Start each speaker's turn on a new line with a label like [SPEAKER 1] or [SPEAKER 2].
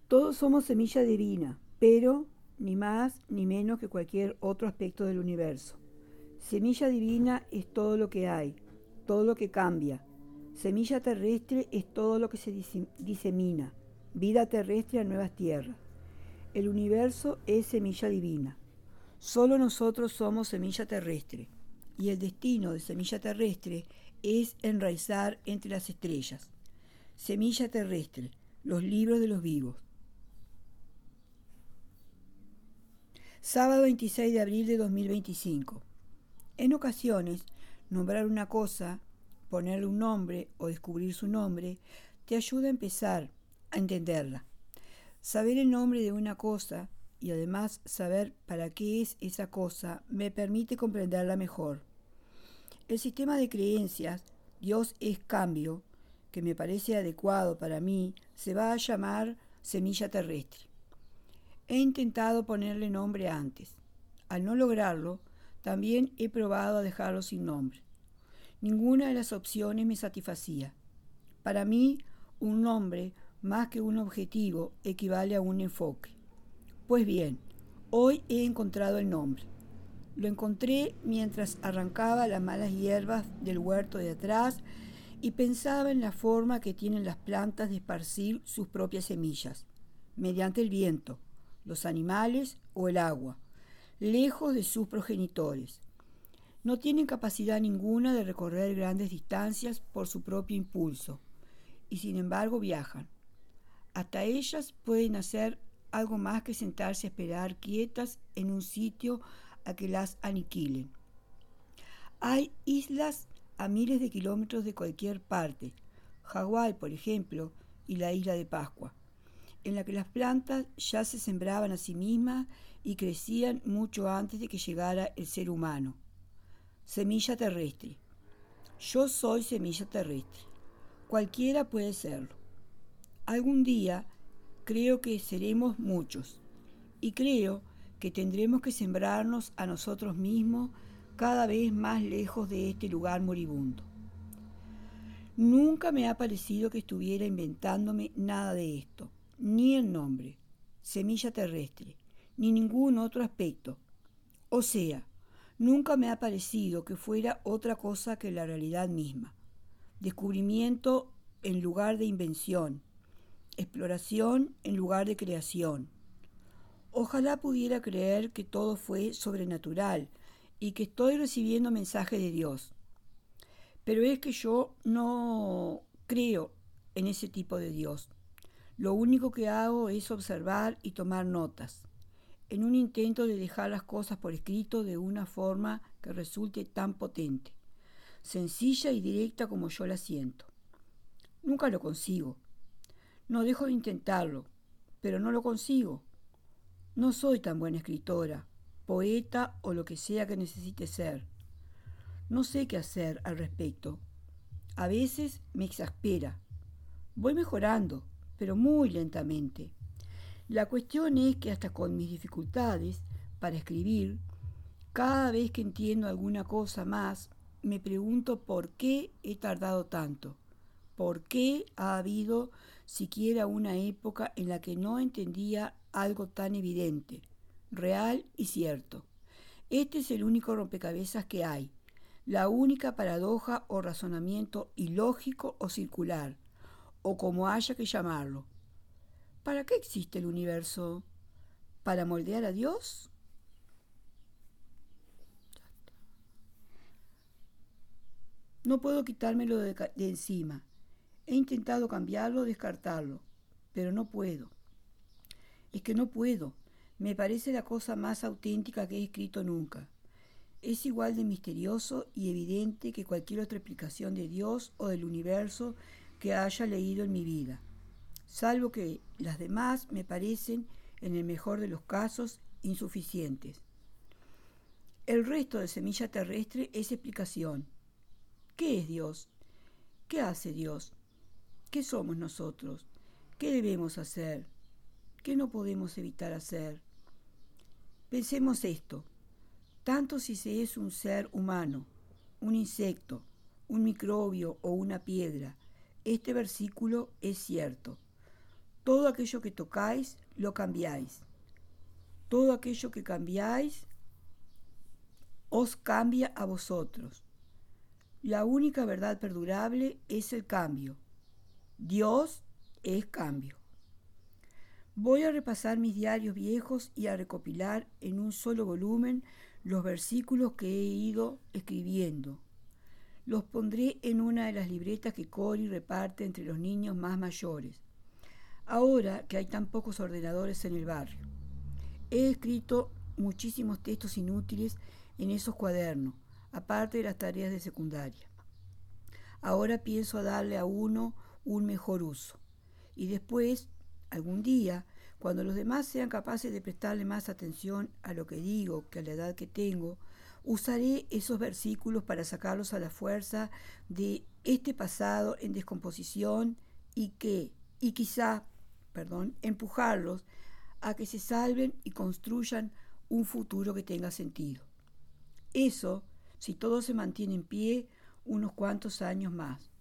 [SPEAKER 1] Todos somos semilla divina, pero ni más ni menos que cualquier otro aspecto del universo. Semilla divina es todo lo que hay, todo lo que cambia. Semilla terrestre es todo lo que se disemina, vida terrestre a nuevas tierras. El universo es semilla divina. Solo nosotros somos semilla terrestre, y el destino de semilla terrestre es enraizar entre las estrellas. Semilla terrestre, los libros de los vivos. Sábado 26 de abril de 2025. En ocasiones, nombrar una cosa, ponerle un nombre o descubrir su nombre, te ayuda a empezar a entenderla. Saber el nombre de una cosa y además saber para qué es esa cosa me permite comprenderla mejor. El sistema de creencias, Dios es cambio, que me parece adecuado para mí, se va a llamar semilla terrestre. He intentado ponerle nombre antes. Al no lograrlo, también he probado a dejarlo sin nombre. Ninguna de las opciones me satisfacía. Para mí, un nombre, más que un objetivo, equivale a un enfoque. Pues bien, hoy he encontrado el nombre. Lo encontré mientras arrancaba las malas hierbas del huerto de atrás y pensaba en la forma que tienen las plantas de esparcir sus propias semillas, mediante el viento, los animales o el agua, lejos de sus progenitores. No tienen capacidad ninguna de recorrer grandes distancias por su propio impulso, y sin embargo viajan. Hasta ellas pueden hacer algo más que sentarse a esperar quietas en un sitio a que las aniquilen. Hay islas a miles de kilómetros de cualquier parte, Hawái, por ejemplo, y la isla de Pascua, en la que las plantas ya se sembraban a sí mismas y crecían mucho antes de que llegara el ser humano. Semilla terrestre. Yo soy semilla terrestre. Cualquiera puede serlo. Algún día creo que seremos muchos y creo que tendremos que sembrarnos a nosotros mismos cada vez más lejos de este lugar moribundo. Nunca me ha parecido que estuviera inventándome nada de esto, ni el nombre, semilla terrestre, ni ningún otro aspecto. O sea, nunca me ha parecido que fuera otra cosa que la realidad misma. Descubrimiento en lugar de invención, exploración en lugar de creación. Ojalá pudiera creer que todo fue sobrenatural y que estoy recibiendo mensajes de Dios. Pero es que yo no creo en ese tipo de Dios. Lo único que hago es observar y tomar notas, en un intento de dejar las cosas por escrito de una forma que resulte tan potente, sencilla y directa como yo la siento. Nunca lo consigo. No dejo de intentarlo, pero no lo consigo. No soy tan buena escritora, poeta o lo que sea que necesite ser. No sé qué hacer al respecto. A veces me exaspera. Voy mejorando, pero muy lentamente. La cuestión es que hasta con mis dificultades para escribir, cada vez que entiendo alguna cosa más, me pregunto por qué he tardado tanto. ¿Por qué ha habido siquiera una época en la que no entendía algo tan evidente, real y cierto? Este es el único rompecabezas que hay, la única paradoja o razonamiento ilógico o circular, o como haya que llamarlo. ¿Para qué existe el universo? ¿Para moldear a Dios? No puedo quitármelo de encima. He intentado cambiarlo, descartarlo, pero no puedo. Es que no puedo. Me parece la cosa más auténtica que he escrito nunca. Es igual de misterioso y evidente que cualquier otra explicación de Dios o del universo que haya leído en mi vida, salvo que las demás me parecen, en el mejor de los casos, insuficientes. El resto de semilla terrestre es explicación. ¿Qué es Dios? ¿Qué hace Dios? ¿Qué somos nosotros? ¿Qué debemos hacer? ¿Qué no podemos evitar hacer? Pensemos esto. Tanto si se es un ser humano, un insecto, un microbio o una piedra, este versículo es cierto. Todo aquello que tocáis, lo cambiáis. Todo aquello que cambiáis, os cambia a vosotros. La única verdad perdurable es el cambio. Dios es cambio. Voy a repasar mis diarios viejos y a recopilar en un solo volumen los versículos que he ido escribiendo. Los pondré en una de las libretas que Cori reparte entre los niños más mayores, ahora que hay tan pocos ordenadores en el barrio. He escrito muchísimos textos inútiles en esos cuadernos, aparte de las tareas de secundaria. Ahora pienso darle a uno un mejor uso. Y después, algún día, cuando los demás sean capaces de prestarle más atención a lo que digo que a la edad que tengo, usaré esos versículos para sacarlos a la fuerza de este pasado en descomposición y quizá, empujarlos a que se salven y construyan un futuro que tenga sentido. Eso, si todo se mantiene en pie, unos cuantos años más.